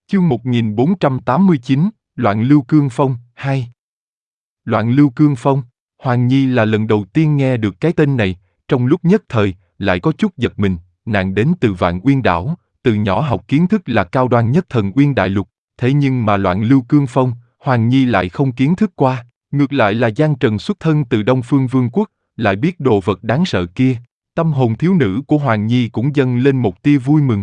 Chương 1489, Loạn Lưu Cương Phong, 2. Loạn Lưu Cương Phong, Hoàng Nhi là lần đầu tiên nghe được cái tên này, trong lúc nhất thời, lại có chút giật mình, nàng đến từ Vạn Uyên Đảo, từ nhỏ học kiến thức là cao đoan nhất Thần Uyên Đại Lục, thế nhưng mà Loạn Lưu Cương Phong, Hoàng Nhi lại không kiến thức qua, ngược lại là Giang Trần xuất thân từ Đông Phương Vương quốc, lại biết đồ vật đáng sợ kia, tâm hồn thiếu nữ của Hoàng Nhi cũng dâng lên một tia vui mừng.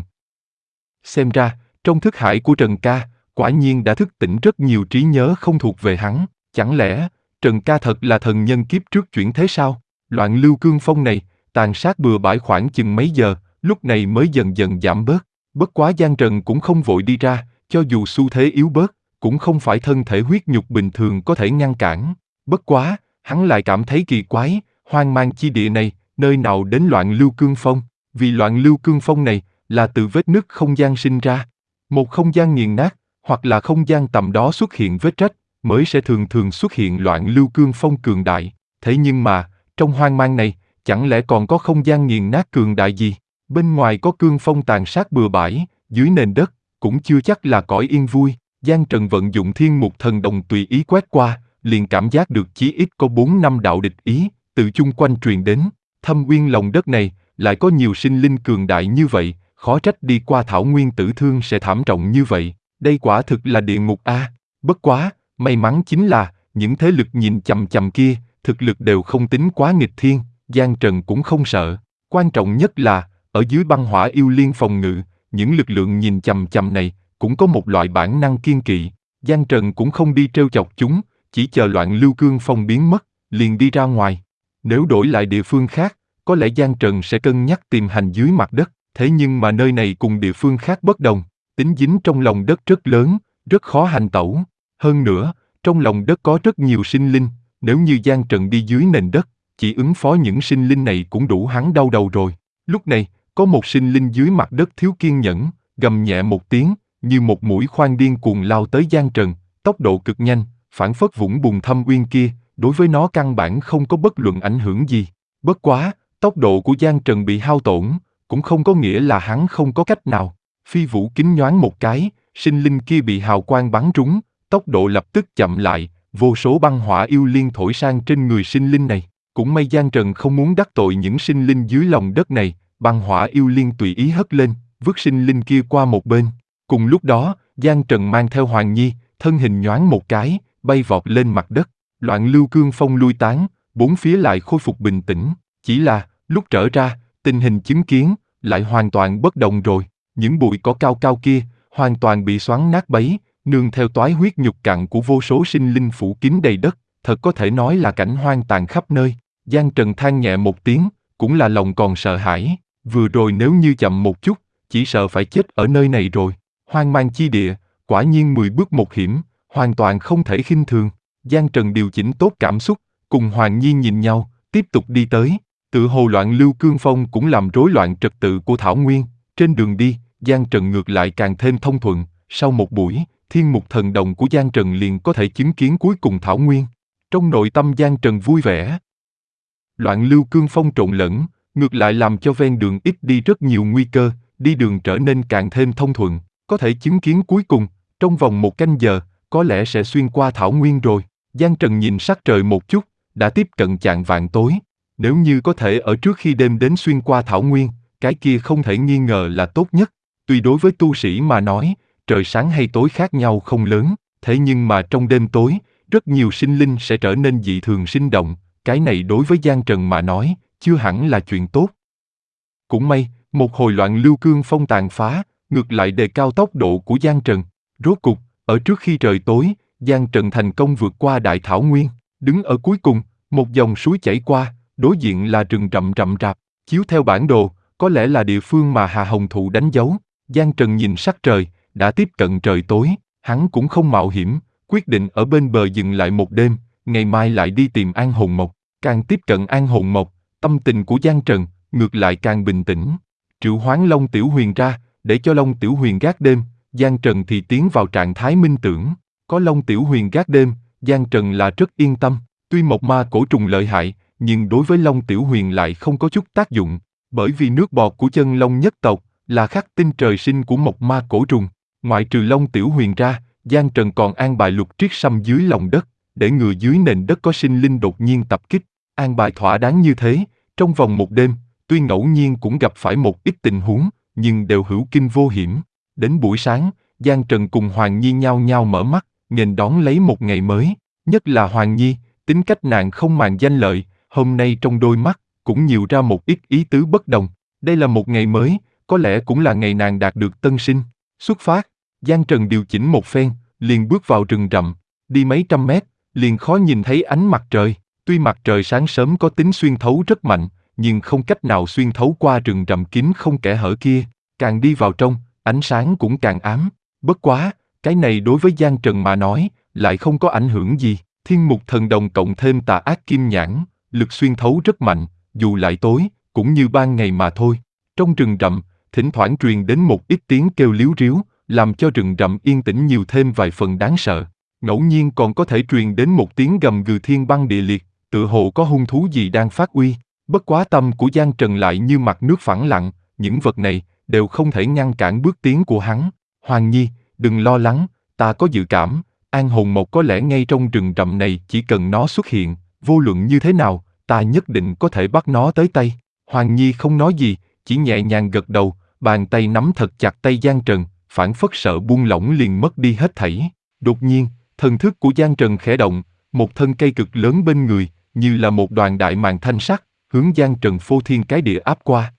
Xem ra, trong thức hải của Trần Ca, quả nhiên đã thức tỉnh rất nhiều trí nhớ không thuộc về hắn, chẳng lẽ Trần Ca thật là thần nhân kiếp trước chuyển thế sao? Loạn Lưu Cương Phong này, tàn sát bừa bãi khoảng chừng mấy giờ, lúc này mới dần dần giảm bớt. Bất quá Giang Trần cũng không vội đi ra, cho dù xu thế yếu bớt, cũng không phải thân thể huyết nhục bình thường có thể ngăn cản. Bất quá, hắn lại cảm thấy kỳ quái, hoang mang chi địa này, nơi nào đến Loạn Lưu Cương Phong? Vì Loạn Lưu Cương Phong này, là từ vết nứt không gian sinh ra. Một không gian nghiền nát, hoặc là không gian tầm đó xuất hiện vết rách, mới sẽ thường thường xuất hiện Loạn Lưu Cương Phong cường đại. Thế nhưng mà, trong hoang mang này, chẳng lẽ còn có không gian nghiền nát cường đại gì? Bên ngoài có cương phong tàn sát bừa bãi, dưới nền đất, cũng chưa chắc là cõi yên vui. Giang Trần vận dụng Thiên Mục Thần Đồng tùy ý quét qua, liền cảm giác được chí ít có 4-5 đạo địch ý, từ chung quanh truyền đến. Thâm uyên lòng đất này, lại có nhiều sinh linh cường đại như vậy, khó trách đi qua thảo nguyên tử thương sẽ thảm trọng như vậy. Đây quả thực là địa ngục a. Bất quá, may mắn chính là, những thế lực nhìn chằm chằm kia, thực lực đều không tính quá nghịch thiên, Giang Trần cũng không sợ. Quan trọng nhất là, ở dưới băng hỏa yêu liên phòng ngự, những lực lượng nhìn chằm chằm này, cũng có một loại bản năng kiên kỵ. Giang Trần cũng không đi trêu chọc chúng, chỉ chờ Loạn Lưu Cương Phong biến mất, liền đi ra ngoài. Nếu đổi lại địa phương khác, có lẽ Giang Trần sẽ cân nhắc tìm hành dưới mặt đất, thế nhưng mà nơi này cùng địa phương khác bất đồng, tính dính trong lòng đất rất lớn, rất khó hành tẩu. Hơn nữa, trong lòng đất có rất nhiều sinh linh, nếu như Giang Trần đi dưới nền đất, chỉ ứng phó những sinh linh này cũng đủ hắn đau đầu rồi. Lúc này, có một sinh linh dưới mặt đất thiếu kiên nhẫn, gầm nhẹ một tiếng, như một mũi khoan điên cuồng lao tới Giang Trần, tốc độ cực nhanh, phảng phất vũng bùn thâm uyên kia, đối với nó căn bản không có bất luận ảnh hưởng gì. Bất quá, tốc độ của Giang Trần bị hao tổn, cũng không có nghĩa là hắn không có cách nào. Phi vũ kính nhoáng một cái, sinh linh kia bị hào quang bắn trúng, tốc độ lập tức chậm lại, vô số băng hỏa yêu liên thổi sang trên người sinh linh này. Cũng may Giang Trần không muốn đắc tội những sinh linh dưới lòng đất này, băng hỏa yêu liên tùy ý hất lên, vứt sinh linh kia qua một bên. Cùng lúc đó, Giang Trần mang theo Hoàng Nhi, thân hình nhoáng một cái, bay vọt lên mặt đất. Loạn Lưu Cương Phong lui tán, bốn phía lại khôi phục bình tĩnh. Chỉ là, lúc trở ra, tình hình chứng kiến, lại hoàn toàn bất đồng rồi. Những bụi cỏ cao cao kia, hoàn toàn bị xoắn nát bấy, nương theo toái huyết nhục cặn của vô số sinh linh phủ kín đầy đất, thật có thể nói là cảnh hoang tàn khắp nơi. Giang Trần than nhẹ một tiếng, cũng là lòng còn sợ hãi, vừa rồi nếu như chậm một chút, chỉ sợ phải chết ở nơi này rồi. Hoang mang chi địa, quả nhiên 10 bước một hiểm, hoàn toàn không thể khinh thường. Giang Trần điều chỉnh tốt cảm xúc, cùng Hoàng Nhi nhìn nhau, tiếp tục đi tới. Tự hồ Loạn Lưu Cương Phong cũng làm rối loạn trật tự của Thảo Nguyên. Trên đường đi, Giang Trần ngược lại càng thêm thông thuận. Sau một buổi, Thiên Mục Thần Đồng của Giang Trần liền có thể chứng kiến cuối cùng Thảo Nguyên. Trong nội tâm Giang Trần vui vẻ. Loạn Lưu Cương Phong trộn lẫn, ngược lại làm cho ven đường ít đi rất nhiều nguy cơ, đi đường trở nên càng thêm thông thuận. Có thể chứng kiến cuối cùng, trong vòng 1 canh giờ, có lẽ sẽ xuyên qua Thảo Nguyên rồi. Giang Trần nhìn sắc trời một chút, đã tiếp cận chạng vạng tối. Nếu như có thể ở trước khi đêm đến xuyên qua Thảo Nguyên, cái kia không thể nghi ngờ là tốt nhất. Tuy đối với tu sĩ mà nói, trời sáng hay tối khác nhau không lớn, thế nhưng mà trong đêm tối, rất nhiều sinh linh sẽ trở nên dị thường sinh động, cái này đối với Giang Trần mà nói, chưa hẳn là chuyện tốt. Cũng may, một hồi Loạn Lưu Cương Phong tàn phá, ngược lại đề cao tốc độ của Giang Trần. Rốt cục, ở trước khi trời tối, Giang Trần thành công vượt qua Đại Thảo Nguyên, đứng ở cuối cùng, một dòng suối chảy qua, đối diện là rừng rậm rậm rạp, chiếu theo bản đồ, có lẽ là địa phương mà Hà Hồng Thụ đánh dấu. Giang Trần nhìn sắc trời, đã tiếp cận trời tối, hắn cũng không mạo hiểm, quyết định ở bên bờ dừng lại một đêm, ngày mai lại đi tìm An Hồn Mộc. Càng tiếp cận An Hồn Mộc, tâm tình của Giang Trần ngược lại càng bình tĩnh. Triệu hoán Long Tiểu Huyền ra, để cho Long Tiểu Huyền gác đêm, Giang Trần thì tiến vào trạng thái minh tưởng. Có Long Tiểu Huyền gác đêm, Giang Trần là rất yên tâm. Tuy Mộc Ma cổ trùng lợi hại, nhưng đối với Long Tiểu Huyền lại không có chút tác dụng, bởi vì nước bọt của chân long nhất tộc là khắc tinh trời sinh của Mộc Ma cổ trùng. Ngoại trừ Long Tiểu Huyền ra, Giang Trần còn an bài Lục Triết Sâm dưới lòng đất, để ngừa dưới nền đất có sinh linh đột nhiên tập kích. An bài thỏa đáng như thế, trong vòng một đêm, tuy ngẫu nhiên cũng gặp phải một ít tình huống, nhưng đều hữu kinh vô hiểm. Đến buổi sáng, Giang Trần cùng Hoàng Nhi nhao nhao mở mắt, nghênh đón lấy một ngày mới. Nhất là Hoàng Nhi, tính cách nàng không màng danh lợi, hôm nay trong đôi mắt cũng nhiều ra một ít ý tứ bất đồng. Đây là một ngày mới, có lẽ cũng là ngày nàng đạt được tân sinh. Xuất phát, Giang Trần điều chỉnh một phen, liền bước vào rừng rậm, đi mấy trăm mét, liền khó nhìn thấy ánh mặt trời. Tuy mặt trời sáng sớm có tính xuyên thấu rất mạnh, nhưng không cách nào xuyên thấu qua rừng rậm kín không kẽ hở kia. Càng đi vào trong, ánh sáng cũng càng ám. Bất quá, cái này đối với Giang Trần mà nói, lại không có ảnh hưởng gì. Thiên mục thần đồng cộng thêm tà ác kim nhãn, lực xuyên thấu rất mạnh, dù lại tối, cũng như ban ngày mà thôi. Trong rừng rậm, thỉnh thoảng truyền đến một ít tiếng kêu líu ríu, làm cho rừng rậm yên tĩnh nhiều thêm vài phần đáng sợ. Ngẫu nhiên còn có thể truyền đến một tiếng gầm gừ thiên băng địa liệt, tựa hồ có hung thú gì đang phát uy. Bất quá tâm của Giang Trần lại như mặt nước phẳng lặng, những vật này đều không thể ngăn cản bước tiến của hắn. Hoàng Nhi, đừng lo lắng, ta có dự cảm, An Hồn Mộc có lẽ ngay trong rừng rậm này, chỉ cần nó xuất hiện, vô luận như thế nào, ta nhất định có thể bắt nó tới tay. Hoàng Nhi không nói gì, chỉ nhẹ nhàng gật đầu, bàn tay nắm thật chặt tay Giang Trần, phảng phất sợ buông lỏng liền mất đi hết thảy. Đột nhiên, thần thức của Giang Trần khẽ động, một thân cây cực lớn bên người, như là một đoàn đại màng thanh sắt, hướng Giang Trần phô thiên cái địa áp qua.